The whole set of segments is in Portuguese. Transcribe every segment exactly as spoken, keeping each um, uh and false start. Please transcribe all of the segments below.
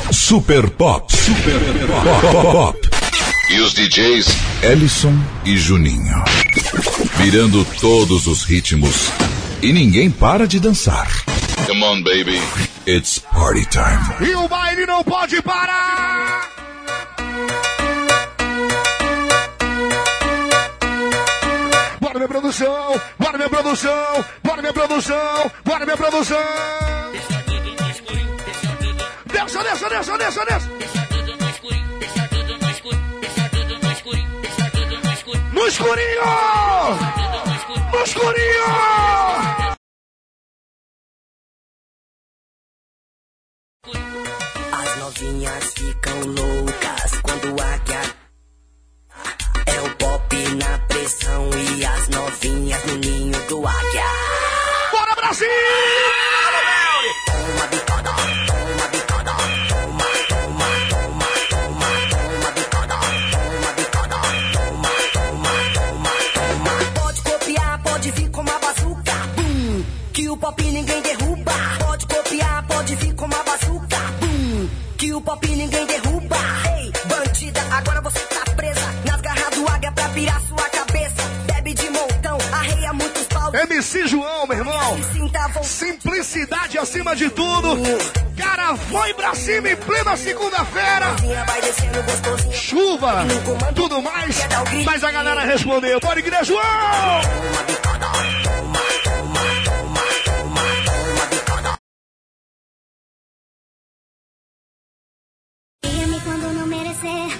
Super Pop. Super Pop. Pop. E os D Js Ellison e Juninho. Virando todos os ritmos. E ninguém para de dançar. Come on, baby. It's party time. E o baile não pode parar! Bora, minha produção! Bora, minha produção! Bora, minha produção! Bora, minha produção! Desça, desça, desça, desça, desça! No escurinho! No escurinho! As novinhas ficam loucas quando a águia é o pop na pressão e as novinhas no ninho do águia. Bora, Brasil! Toma bicada, toma bicada, toma, toma, toma, toma, toma bicada, toma bicada, toma, toma, toma, toma. Pode copiar, pode vir com uma bazuca, bum, que o pop ninguém derruba. Pode copiar, pode vir com uma bazuca, bum, que o pop ninguém derruba. Ei, bandida, agora você tá presa nas garras do águia pra virar sua cabeça. Bebe de montão, arreia muitos pau. M C João, meu irmão. Simplicidade acima de tudo. Cara, foi pra cima em plena segunda-feira. Chuva, tudo mais. Mas a galera respondeu. Bora, igreja, João! Quando não merecer,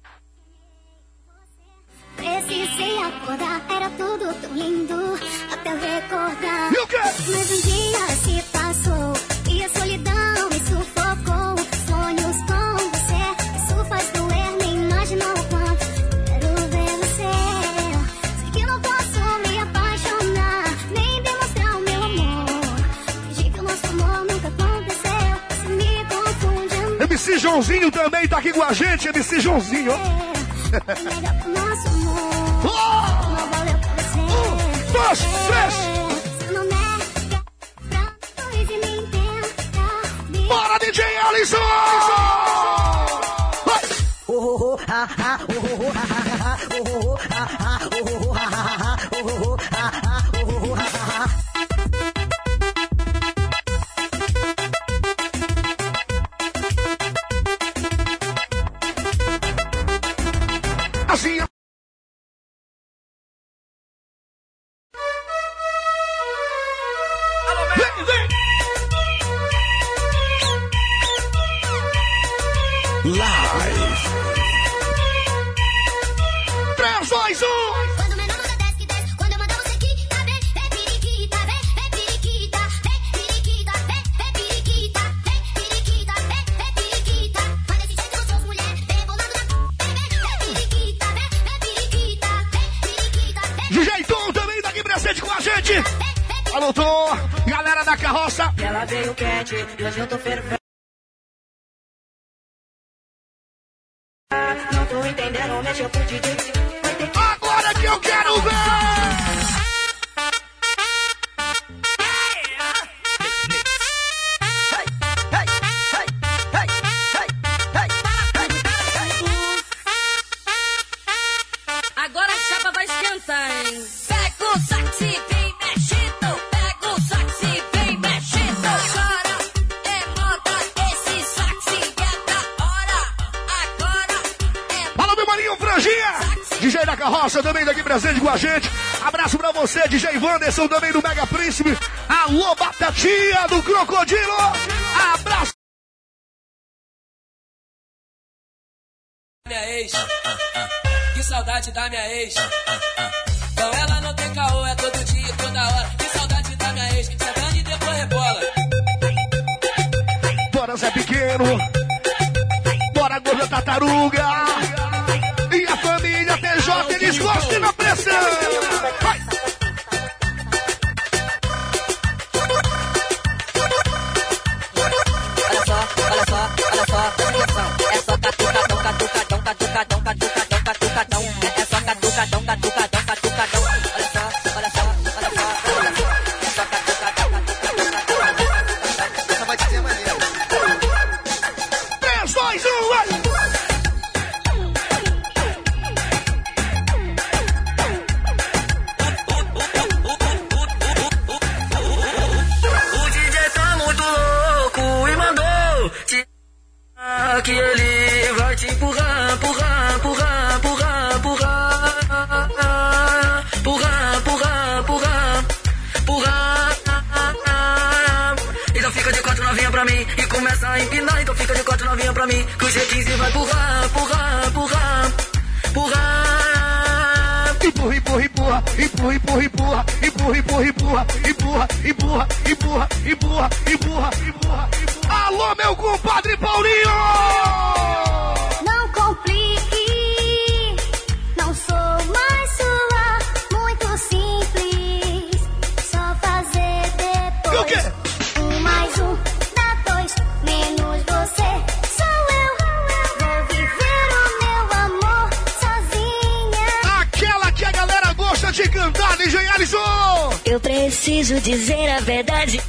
precisei acordar, era tudo tão lindo, até eu recordar. E o quê? Mas um dia se passou, e a solidão me sufocou. Sonhos com você, isso faz doer, nem imaginou o quanto quero ver você. Sei que não posso me apaixonar, nem demonstrar o meu amor. Fingi que o nosso amor nunca aconteceu, se me confunde. M C Joãozinho também tá aqui com a gente, M C Joãozinho. Melhor pro nosso amor. Oh! Não valeu pra você. Um, dois, três. Se não nega, pra dois e me entenda. Bora, D J Ellison! Oh, oh, oh, ha, ha, oh, oh, oh, ha, ha, oh, oh, oh, ha, ha, oh, oh, oh, ha, ha, oh, oh, oh, ha, ha, oh, oh, oh, ha, ha. Assim. Vem, vem. Live. três, dois, um. Quando meu nome desce que desce, quando eu mandar você quitar, vem, vem periquita, vem, vem periquita, vem periquita, vem, vem periquita, vem periquita, vem, vem periquita. Mas desse jeito eu sou mulher, vem bolando na vem, vem, vem periquita, vem, vem periquita, vem periquita, vem. D J Tom também tá aqui presente com a gente. Alô, Tom, galera da carroça. Ela veio quente e hoje eu tô fervendo. Não tô entendendo, mexeu pro D J. Agora que eu quero ver. Agora a chapa vai esquentar, hein? Pega o saxi, vem mexido. Pega o saxi, vem mexido. Agora é moda esse saxi, é da hora. Agora é... Alô, meu maninho Franjinha. D J da carroça também daqui presente com a gente. Abraço pra você, D J Wanderson também do Mega Príncipe. Alô, Batatinha do Crocodilo. Abraço. Minha ex, que saudade da minha ex. Com ela não tem caô, é todo dia, toda hora. Que saudade da minha ex, sentando e depois rebola. Bora, Zé Pequeno. Bora, Gorda Tartaruga. E a família T J, eles gostam na pressão. Vai. Olha só, olha só, olha só, presta atenção. É só catucadão, catucadão, catucadão, catucadão, catucadão. É só catucadão, catucadão, catucadão. Olha só, olha só, olha só, olha só. É só catucadão, catucadão, catucadão. Essa vai ser maneira. saiba que ele vai te empurrar, empurrar, empurrar, empurrar, empurrar, empurrar, empurrar, empurrar, empurrar. Então fica de quatro novinha pra mim e começa a empinar. Então fica de quatro novinha pra mim que o G quinze vai empurrar, empurrar, empurrar, empurrar. Empurra, empurra, empurra, empurra, empurra, empurra, empurra, empurra, empurra, empurra, empurra, empurra, empurra, empurra, empurra. Alô, meu compadre Paulinho! Não complique, não sou mais sua, muito simples, só fazer depois. E o quê? Um mais um dá dois, menos você sou eu. Vou viver o meu amor sozinha. Aquela que a galera gosta de cantar, D J Alisson! Eu preciso dizer a verdade.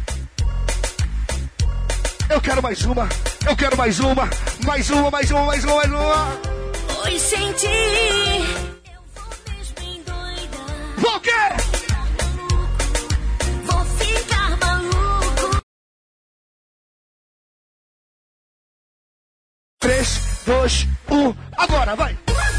Eu quero mais uma, eu quero mais uma, mais uma, mais uma, mais uma, mais uma. Pois senti. Eu vou mesmo endoidar. Vou o quê? Vou ficar maluco. três, dois, um, agora, vai!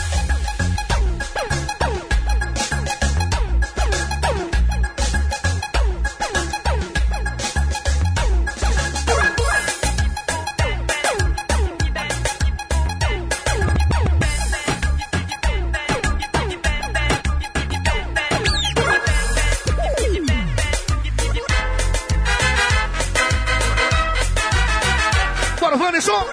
Bora, Vanderson!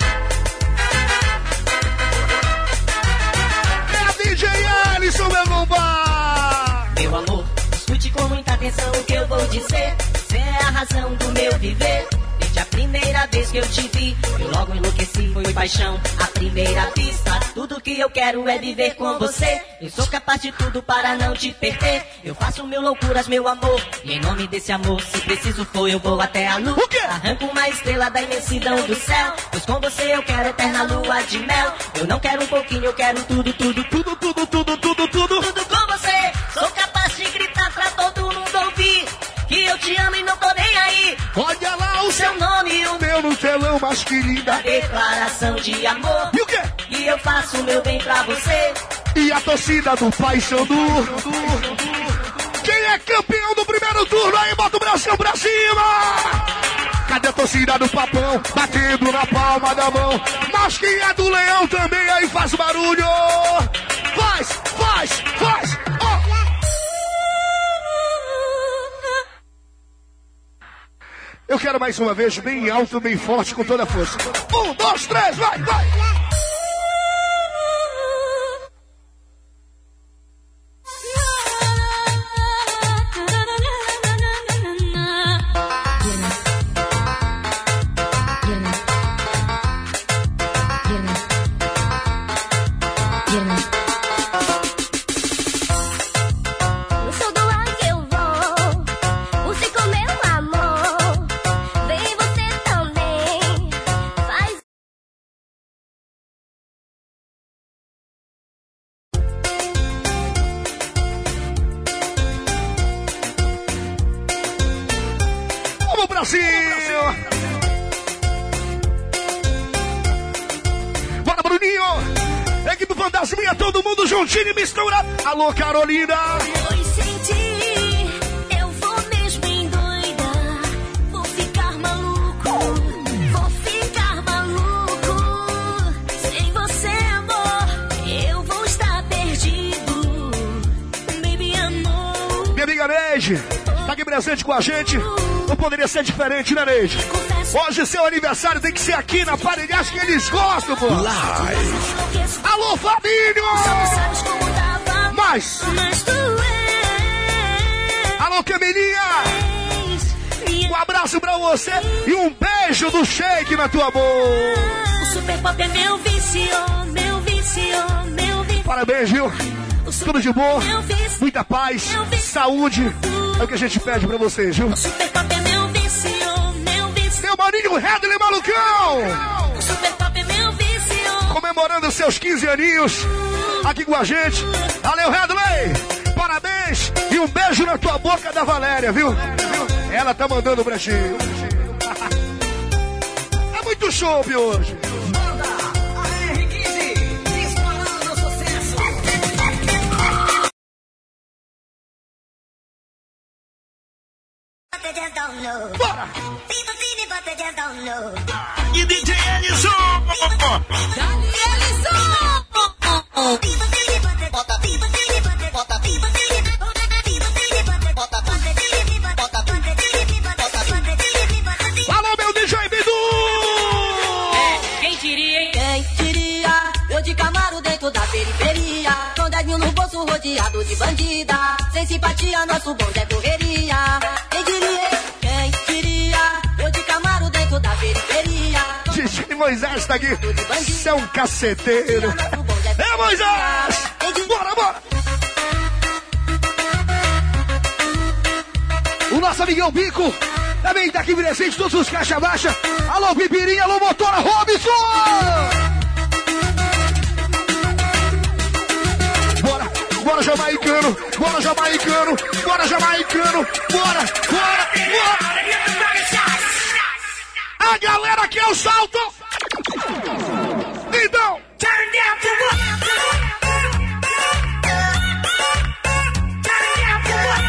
É a D J Alisson, meu bomba! Meu amor, escute com muita atenção o que eu vou dizer. Você é a razão do meu viver. Desde a primeira vez que eu te vi, eu logo enlouqueci, foi paixão à primeira vista. Tudo que eu quero é viver com você. Eu sou capaz de tudo para não te perder. Eu faço mil loucuras, meu amor, e em nome desse amor, se preciso for, eu vou até a lua. O quê? Arranco uma estrela da imensidão do céu, pois com você eu quero eterna lua de mel. Eu não quero um pouquinho, eu quero tudo, tudo, tudo, tudo, tudo, tudo, tudo, tudo com você. Sou capaz de gritar pra todo mundo ouvir que eu te amo e não tô nem aí. Olha lá o seu Seu nome e o meu meu no telão, mais querida. declaração de amor. E o quê? E eu faço o meu bem pra você. E a torcida do Paysandu. Quem é campeão do primeiro turno aí, bota o Brasil pra cima! Cadê a torcida do Papão? Batendo na palma da mão. Mas quem é do Leão também aí faz barulho. Faz, faz, faz. Ó. Eu quero mais uma vez, bem alto, bem forte, com toda a força. Um, dois, três, vai, vai! Eu sou do ar que eu vou, você com meu amor, vem você também, faz. Vamos, Brasil! Bora, Bruninho! Equipe Fantasminha, todo mundo juntinho e misturado. Alô, Carolina! Pois senti. Eu vou mesmo endoidar. Vou ficar maluco. Vou ficar maluco. Sem você, amor, eu vou estar perdido. Baby, amor. Minha amiga Neide, tá aqui presente com a gente. Não poderia ser diferente, né, Neide? Hoje seu aniversário tem que ser aqui na Parelhagem que eles gostam, pô. Alô, Fabinho! Sabes como tava, Mais! mas tu és. Alô, Camilinha! Um abraço pra você e um beijo do Shake na tua boca. O super pop é meu vício, meu vício, meu vício. Parabéns, viu? O super Tudo de bom, meu vício, muita paz, saúde. É o que a gente pede pra vocês, viu? o super pop é meu vício, meu vício. Meu maninho Redley Malucão! O super pop é meu vício. Comemorando seus quinze aninhos aqui com a gente. Valeu, Redley! Parabéns e um beijo na tua boca da Valéria, viu? Ela tá mandando pra ti. É muito show hoje. but they just don't know. Bora! People see me, but they just don't know. E D J Ellison! Dali Ellison! People see me, but they bota, people see me, but they bota, people see me, people see me, but they bota, but they see me, but bota, but they see me, but bota, but they see me, but they see me. Alô, meu D J Bidu! Quem diria, hein? Quem diria? Eu de Camaro dentro da periferia, com dez mil no bolso rodeado de bandida, sem simpatia nosso bonde é correria. Quem diria, hein? Quem diria? Eu de Camaro dentro da periferia. D J Moisés tá aqui. Você é um caceteiro. É, Moisés! Bora, bora! O nosso amigão Bico também tá aqui presente, todos os caixa baixa. Alô, Pipirinha, alô, motora Robson! Bora, bora, jamaicano, bora, jamaicano, bora, jamaicano, bora, bora, bora! A galera quer o salto! Então! Turn down for what? Turn down for what?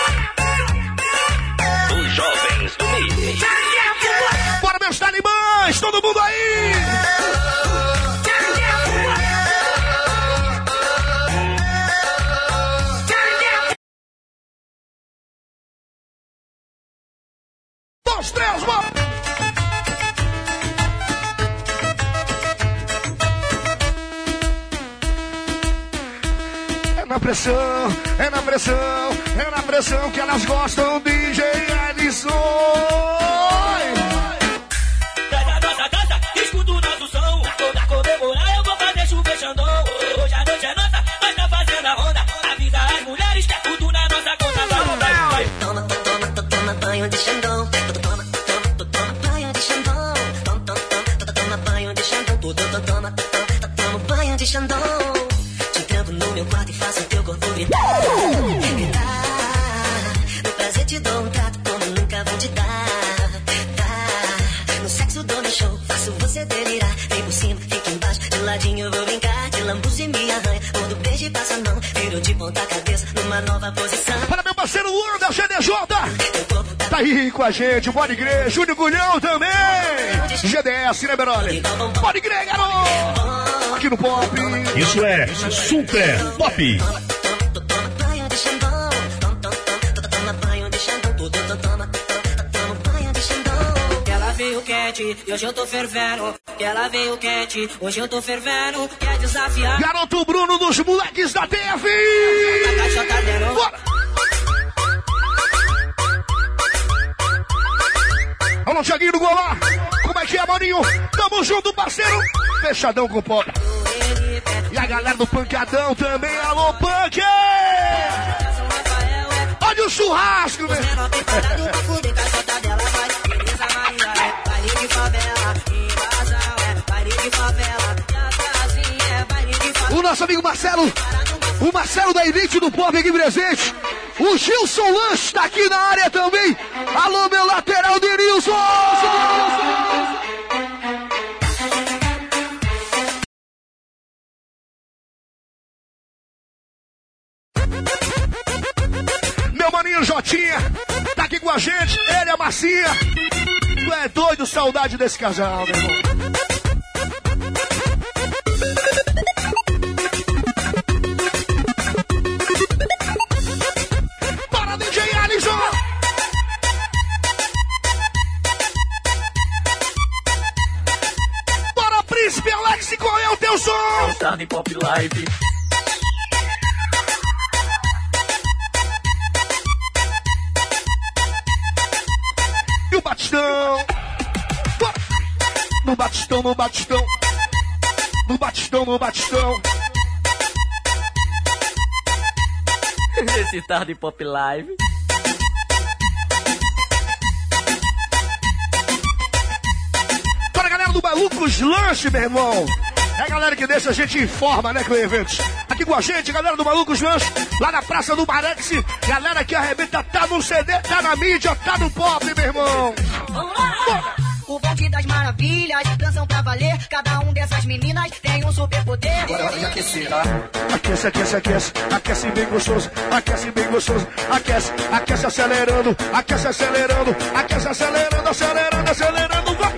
Os jovens do Mix. Turn down for what? Bora, meus talibãs! Todo mundo aí! Turn down for what? Turn down. Dois, três, bora! É na pressão, é na pressão, é na pressão que elas gostam, D J Ellison. Traz a nossa dança, escuta o nosso som. Toda comemorar eu vou fazer chover Xandão. Hoje a noite é nossa, nós tá fazendo a onda. Avisa as mulheres que é tudo na nossa conta. Vai, vai, vai. Toma, toma, toma banho de Xandão. Toma, toma, toma banho de Xandão. Toma, toma, toma banho de Xandão. Toma, toma, toma banho de Xandão. Te tranco no meu quarto e faço teu corpo gritar. Gritar. No prazer te dou um trato como nunca vou te dar. Tá. No sexo dou no show, faço você delirar. Vem por cima, fica embaixo, de ladinho eu vou brincar. Te lambuzo e me arranha, quando beijo e passa a mão. Viro de ponta cabeça, numa nova posição. Para meu parceiro Wanda, G D J. Tá aí com a gente, pode crer. Júnior Gulhão também. G D S, né, Beroli? Pode crer, garoto. Aqui no Pop. Isso é Super Pop. Toma, toma, toma banho de Xandão. Toma, toma, toma banho de Xandão. Toma, toma, toma banho de Xandão. Que ela veio quente, e hoje eu tô fervendo. Que ela veio quente, hoje eu tô fervendo. Quer desafiar? Garoto Bruno dos moleques da T F. A caixa tá dentro. Bora. Alô, Thiaguinho do Golá. Como é que é, Marinho? Tamo junto, parceiro. Fechadão com o Pop. E a galera do Pancadão também. Alô, Punk! Olha o churrasco, velho. O nosso amigo Marcelo. O Marcelo da Elite do Pop aqui presente. O Gilson Lanche tá aqui na área também. Alô, meu lateral, Denilson! Meu maninho Jotinha tá aqui com a gente. Ele é a Marcinha. Tu é doido, saudade desse casal, meu irmão. Príncipe Alex, qual é o teu som? É o Tarde Pop Live. E o Batistão? No Batistão, no Batistão. No Batistão, no Batistão. Esse Tarde Pop Live. Para a galera do Malucos Lanche, meu irmão. É a galera que deixa a gente em forma, né, Cleveland? Aqui com a gente, galera do Malucos Lanche, lá na Praça do Marex. Galera que arrebenta, tá no C D, tá na mídia, tá no pop, meu irmão. O bonde das maravilhas, dançam pra valer. Cada um dessas meninas tem um superpoder. Agora é hora de aquecer, tá? Aquece, aquece, aquece. Aquece bem gostoso. Aquece bem gostoso. Aquece, aquece acelerando. Aquece acelerando. Aquece acelerando, acelerando, acelerando. Vai!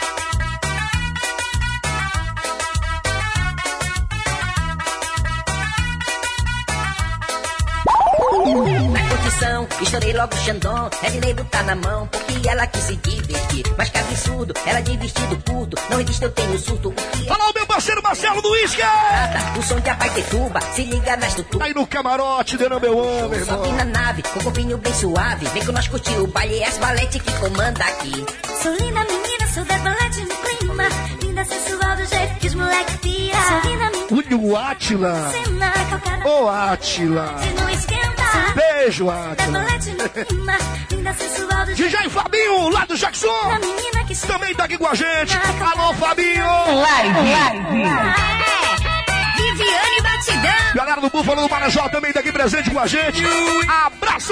Na condição, estourei logo o Xandão. É de lei botar na mão, porque ela quis se divertir. Mas que absurdo, ela de vestido curto. Não existe, eu tenho surto. O que é? Olha lá o meu parceiro Marcelo do Isca! O som de Abaitetuba, se liga na estrutura. Aí no camarote, dando meu amo, irmão. Sobe na nave, com o corpinho bem suave. Vem que nós curtir o baile, é as valete que comanda aqui. Sou linda menina, sou decolete no clima. Linda sensual do jeito que os moleque pira. Sou linda menina. Olha o Átila. Cena, calcada. Ô, Átila. Se não esquenta. Beijo, Átila. Decolete no clima. Linda sensual do jeito. D J Fabinho, lá do Jackson. Da menina que Também tá aqui com a gente. Alô, Fabinho. Live, live. Viviane Batidão. Galera do Búfalo do Marajó também tá aqui presente com a gente. Abraço!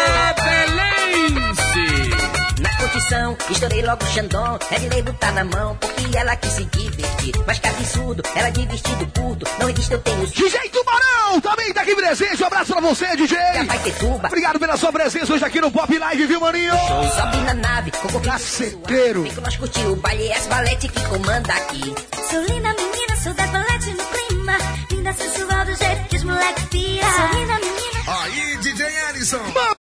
Na condição, estourei logo o Xandão. É de lei botar na mão, porque ela quis se divertir. Mas que absurdo, ela de vestido curto. Não existe, eu tenho D J Tubarão também tá aqui presente. Um abraço pra você, D J. Abaitetuba. Obrigado pela sua presença hoje aqui no Pop Live, viu, maninho? Sobe na nave, com o corpinho Caceteiro. Vem que nós curtir o baile, é as valete que comanda aqui. Sou linda menina, sou decolete no clima. Linda sensual do jeito que os moleque pira. Sou linda menina. Aí, D J Ellison.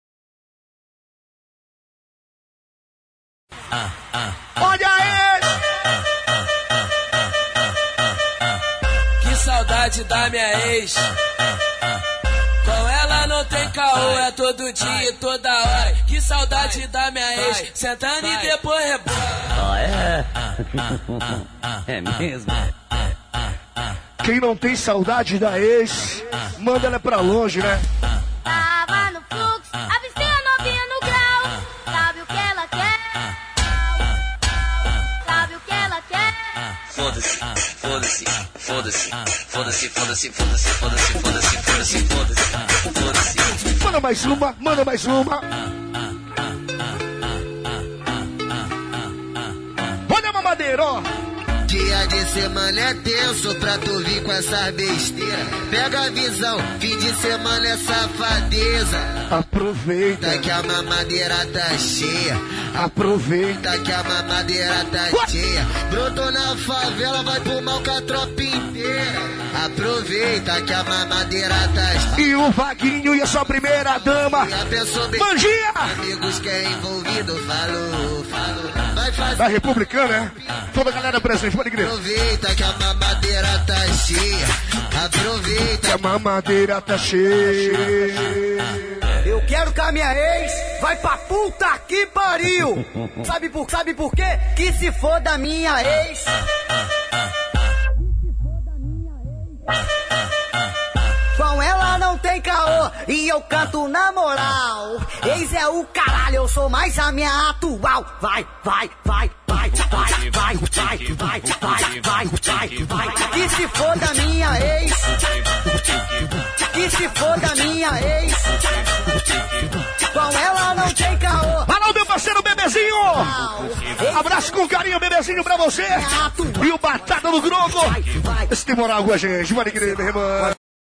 Ah, ah, ah, Olha aí! ah, ah, ah, ah, ah, ah. Que saudade da minha ex. Com ela não tem caô, é todo dia e toda hora. Que saudade da minha ex, sentando e depois rebola. Ah, é? É mesmo? Quem não tem saudade da ex, manda ela pra longe, né? Tava no fluxo, avistei a novinha no grau. Sabe o que ela quer? Sabe o que ela quer? Foda-se, foda-se, foda-se, foda-se, foda-se, foda-se, foda-se, foda-se, foda-se, foda-se, foda-se. Manda mais uma, manda mais uma. Olha a mamadeira, ó. Dia de semana é tenso pra tu vir com essa besteira. Pega a visão, fim de semana é safadeza. Aproveita. Que a mamadeira tá cheia. Aproveita. Que a mamadeira tá What? cheia. Brotou na favela, vai pro mal com a tropa inteira. Aproveita que a mamadeira tá cheia. E o Vaguinho e a sua primeira dama. E a pessoa bem... Mangia! Amigos que é envolvido, falou, falou. Vai fazer... Da Republicana, né? Toda a galera presente, pode crer. Aproveita que a mamadeira tá cheia. Aproveita Que a mamadeira tá cheia. Eu quero que a minha ex vai pra puta que pariu. Sabe por, sabe por quê? Que se for da minha ex. Com ela não tem caô e eu canto na moral. Ex é o caralho, eu sou mais a minha atual. Vai, vai, vai, vai, vai, vai, vai, vai, vai, vai, vai, vai. Que se for da minha ex. Que se for da minha ex. Com ela não tem caô. Alô, meu parceiro Bebezinho! Abraço com carinho, Bebezinho, pra você! E o Batata do Grogo! Esse tem moral com a gente, pode crer, meu irmão!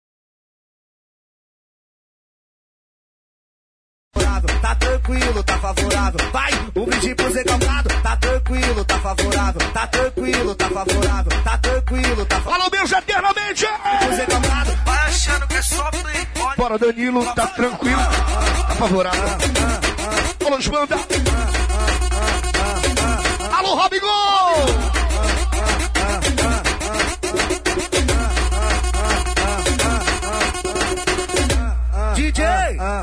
Tá tranquilo, tá favorável. Vai, o brinde pro Zé Calcado. Tá tranquilo, tá favorável. Tá tranquilo, tá favorável. Tá tranquilo, tá favorável. Alô, Deus eternamente! Zé Calcado. Vai achando que é só playboy. Bora, Danilo, tá tranquilo, tá favorável. Alô, Joanda! Alô, Robigol! D J!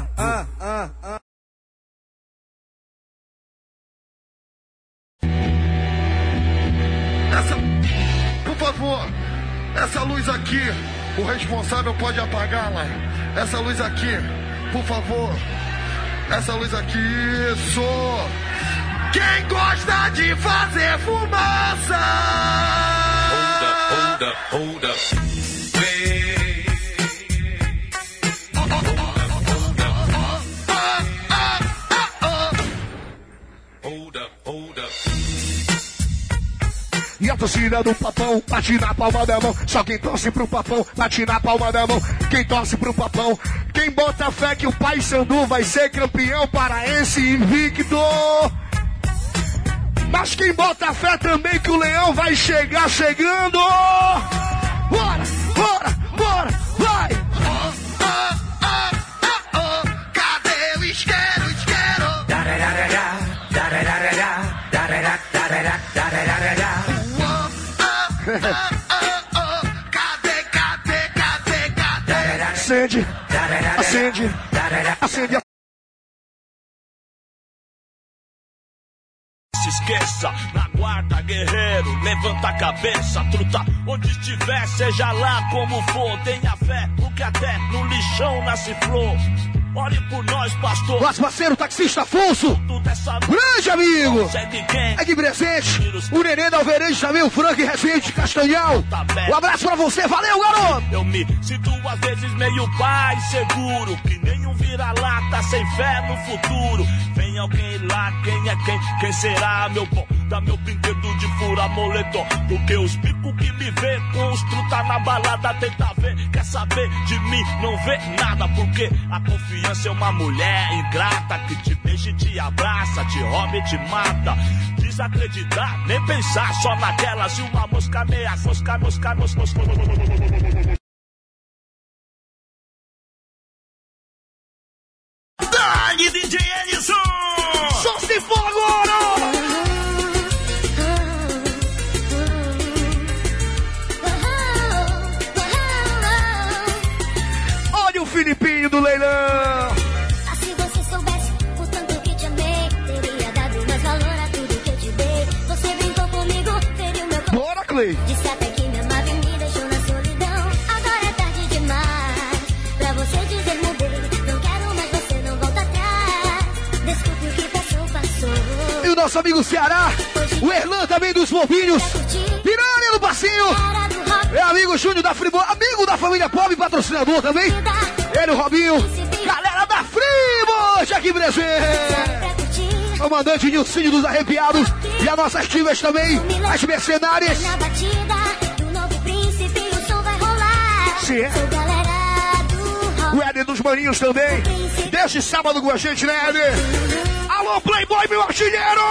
Essa, por favor, essa luz aqui, o responsável pode apagá-la. Essa luz aqui, por favor. Essa luz aqui, isso. Quem gosta de fazer fumaça? Hold up, hold up, hold up. Wait. Hold up, hold up. Ah, ah, ah, ah. Hold up, hold up. E a torcida do Papão bate na palma da mão. Só quem torce pro Papão bate na palma da mão. Quem torce pro Papão, quem bota fé que o Paysandu vai ser campeão paraense invicto. Mas quem bota fé também que o Leão vai chegar chegando. Bora, bora, bora, vai. Oh, oh, oh, oh, oh. Cadê o isqueiro, isqueiro? Dararará, dararará, darará, darará, dararará. Oh, oh, oh, oh. Cadê, cadê, cadê, cadê? Acende, acende, acende a... Se esqueça, na guarda, guerreiro, levanta a cabeça, truta, onde estiver, seja lá como for, tenha fé, porque até no lixão nasce flor. Ore por nós, pastor. Nosso parceiro taxista Afonso, grande amigo, aqui presente, o Nenê da Alverejo também, o Frank Recente Castanhal. Um abraço pra você, valeu, garoto. Eu me sinto às vezes meio pai seguro, que nenhum vira-lata sem fé no futuro. Vem alguém lá, quem é quem? Quem será, meu bom? Dá meu brinquedo de fura moletom, porque os picos que me vê com os truta na balada tenta ver, quer saber de mim, não vê nada, porque a confiança é uma mulher ingrata que te beija e te abraça, te rouba e te mata. Desacreditar, nem pensar só naquela, se uma mosca meia, mosca, mosca, mosca, mosca. Dali, D J Edson! Só se for agora! Olha o Filipinho do leilão! Ah, se você soubesse o tanto que te amei, teria dado mais valor a tudo que eu te dei. Você brincou comigo, feriu meu coração. Bora, Clay! Disse até que me amava e me deixou na solidão. Agora é tarde demais pra você dizer mudei. Não quero mais, você não volta atrás. Desculpe o que passou, passou. E o nosso amigo Ceará, o Erlan também dos Bobinhos, Piranha do Passinho, é amigo Júnior da Friboi, amigo da família Pop, patrocinador também. Ele, o Robinho, galera da Friboi, aqui presente. Comandante Nilcinho dos Arrepiados e as nossas timas também, as mercenárias. Na batida do novo príncipe, o som vai rolar. Sim. Sou galera do rock. O Éder dos Maninhos também. Desde sábado com a gente, né, Éder? Alô, Playboy, meu artilheiro!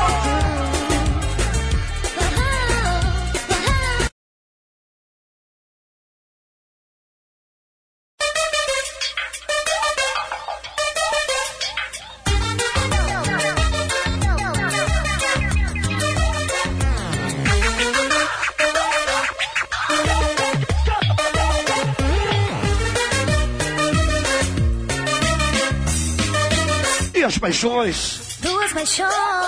E as paixões? Duas paixões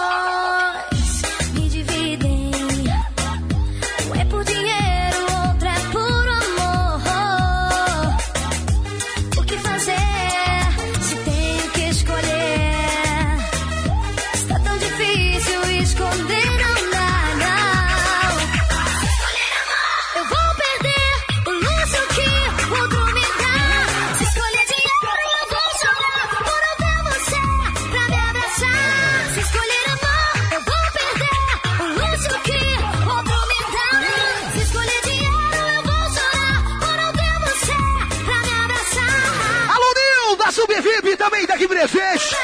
me dividem. Um é por dinheiro, outra é por amor. O que fazer se tenho que escolher? Está tão difícil esconder, não dá, não. Escolher amor, eu vou perder o luxo que o outro me dá. Se escolher dinheiro, eu vou chorar por não ter você pra me abraçar. Se escolher amor, eu vou perder o luxo que outro me dá. Se escolher dinheiro, eu vou chorar por não ter você pra me abraçar. Alô, Nil, da Subvip também daqui presente.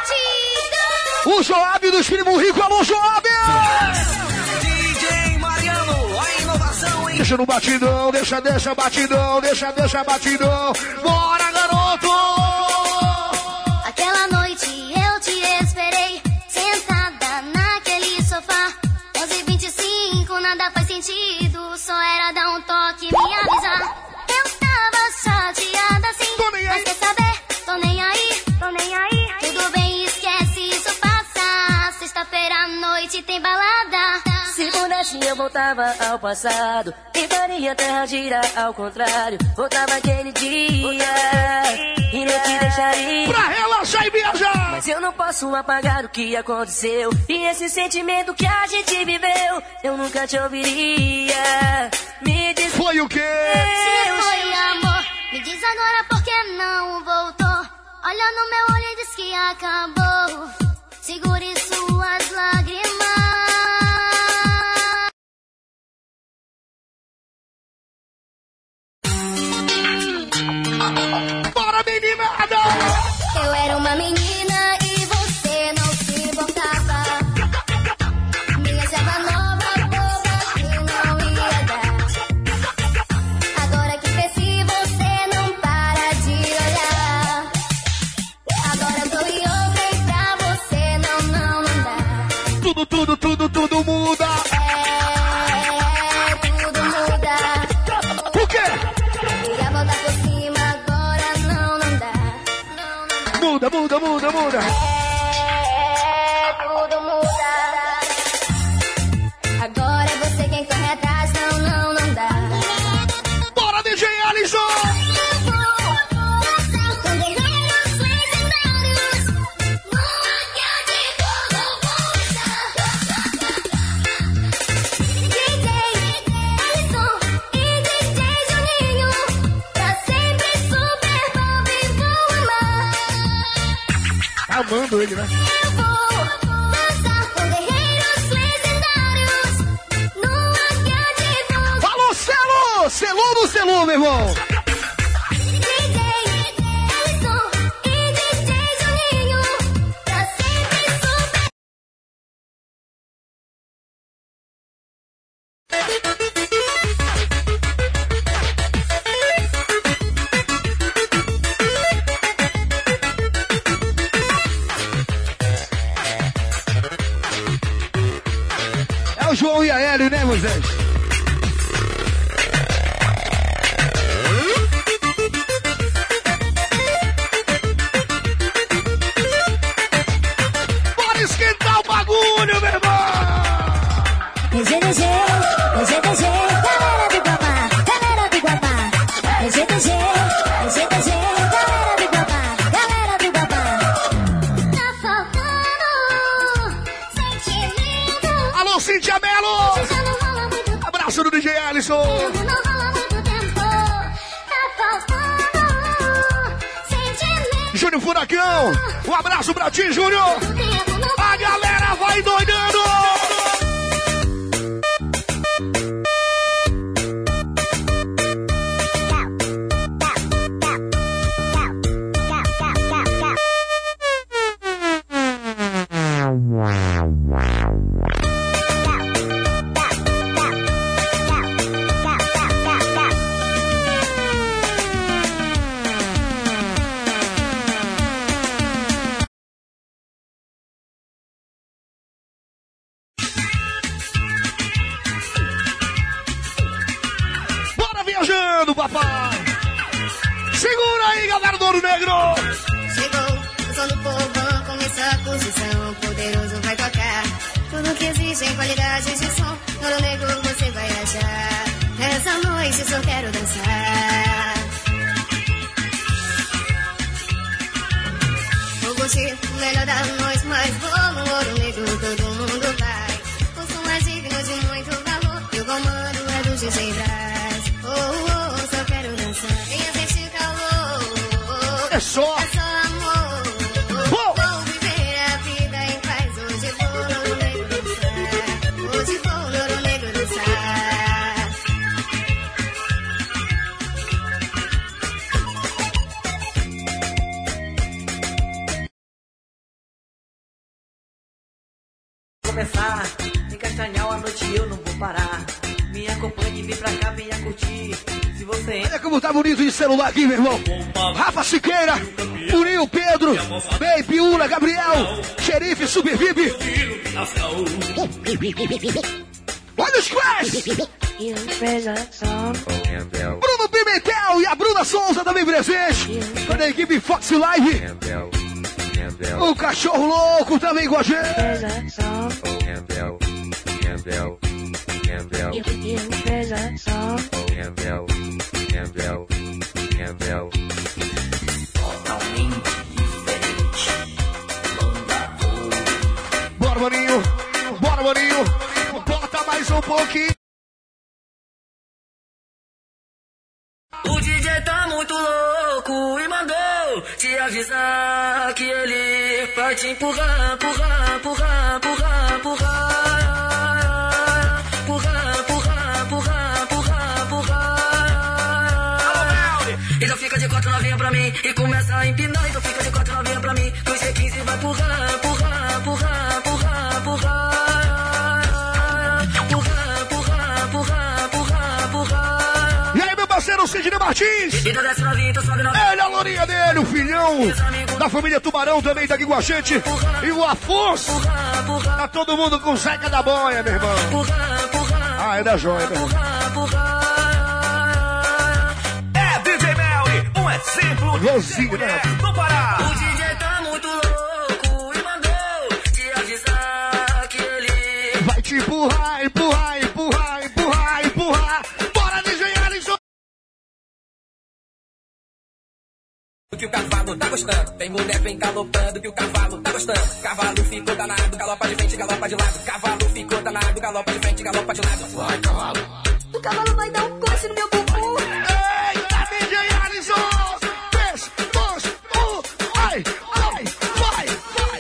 O Joab dos Primo Rico, alô, Joab! D J Mariano, a inovação em... Deixa no batidão, deixa, deixa batidão, deixa, deixa batidão. Bora, garoto! Aquela noite eu te esperei, sentada naquele sofá. onze e vinte e cinco, nada faz sentido, só era dar um toque e me avisar. Eu tava chateada assim, mas quer saber? Tô nem aí, tô nem aí. Tudo bem, esquece, isso passa. Sexta-feira à noite tem balada. Se pudesse eu voltava ao passado e faria a terra girar ao contrário. Voltava aquele dia e não te deixaria pra relaxar e viajar. Mas eu não posso apagar o que aconteceu e esse sentimento que a gente viveu. Eu nunca te ouviria. Me diz, foi o quê? Se foi amor, me diz agora por que não voltou. Olha no meu olho e diz que acabou. Segure suas lágrimas. Bora, meninada! Eu era uma menina e você não se importava. Me achava nova, boba e não ia dar. Agora que cresci, você não para de olhar. Agora eu tô em outra e pra você não, não, não dá. Tudo, tudo, tudo, tudo muda. É, tudo muda. Por quê? Queria voltar por cima, agora não, não dá. Muda, muda, muda, muda. É, tudo muda. Agora é você quem corre atrás, não, não, não dá. Bora, D J Alisson! Amando ele, né? Eu vou dançar com guerreiros legendários numa grande. Alô, Celo! Celu no Celu, meu irmão! D J Alisson e D J Juninho, pra sempre super. É o João e a Hélio, né, Moisés? Bora esquentar o bagulho, meu irmão! D J, D J, D J, D J, galera do Guamá, galera do Guamá. D J, D J, D J, D J, galera do Guamá, galera do Guamá. Tá faltando sentimento. Alô, Cintia Melo! Já não rola muito tempo, Abraço do D J Alisson! não rola muito tempo. Tá faltando sentimento. Júnior Furacão! Um abraço pra ti, Júnior! A galera vai doidando! Bora viajando, papai! Segura aí, galera do Ouro Negro! Chegou o som do povão, começou a posição, poderoso vai tocar. Tudo que existe em qualidade de som, no Ouro Negro você vai achar. Essa noite só quero dançar. Vou curtir o melhor da noite, mas vou no Ouro Negro, todo mundo vai. O som é digno de muito valor, e o comando é do D J Brás. Oh, oh, só quero dançar, venha sentir calor. É só! É só amor. Oh! Vou viver a vida em paz. Hoje vou no Ouro Negro dançar. Hoje vou no Ouro Negro dançar. Começar, em Castanhal a noite eu não vou parar. Me acompanhe, vem pra cá, venha curtir. Se você entra. Olha como tá bonito de celular aqui, meu irmão. Rafa Siqueira, Murinho Pedro, Bey, Piula, Gabriel, Xerife, Super V I P. Olha os Crash! Bruno Pimentel e a Bruna Souza também presente. Toda a equipe Fox Live. O Cachorro Louco também com a gente. Bora, maninho. Bora, maninho. Bota mais um pouquinho. O D J tá muito louco e mandou te avisar que ele vai te empurrar, empurrar, empurrar, empurrar, empurrar. Empurrar, empurrar, empurrar, empurrar, empurrar. Então fica de quatro novinha pra mim e começa empina, empina, então fica de quatro novinha pra mim. Dois C quinze vai empurrar, empurrar, empurrar, empurrar, empurrar. Empurrar, empurrar, empurrar, empurrar, empurrar. E aí, meu parceiro Sidney Martins? Então desce novinha, então sobe novinha. Ele, a lourinha dele, o filhão da família Tubarão também tá aqui com a gente. E o Afonso. Tá todo mundo com Zeca da Boia, meu irmão. Ah, é da joia, meu irmão. É D J Melly, um exemplo Rosinho, né? do Pará. O D J tá muito louco e mandou te avisar que ele vai te empurrar, empurrar, empurrar, empurrar, empurrar. Bora, D J Alisson! Que o cavalo tá gostando, tem mulher vem galopando que o cavalo tá gostando. Cavalo ficou danado, galopa de frente, galopa de lado. Cavalo ficou danado, galopa de frente, galopa de lado. Vai, cavalo. O cavalo vai dar um coice no meu bumbum. Eita, D J Alisson! três, dois, um, vai, vai, vai, vai!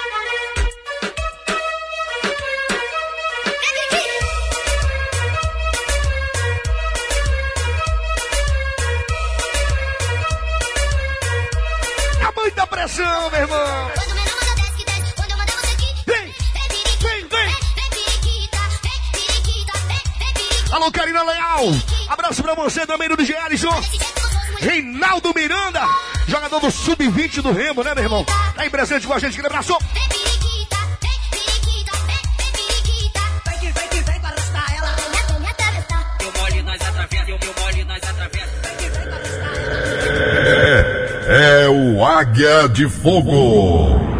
Tá muita pressão, meu irmão! Vem, vem, vem! Alô, Karina Leal! Abraço pra você também do D J Alisson! Reinaldo Miranda, jogador do sub vinte do Remo, né, meu irmão? Tá aí presente com a gente, aquele abraço! Vem que vem que vem para arrastar ela. Eu mole, nós atravessa, eu mole, nós atravessa. É, é o Águia de Fogo.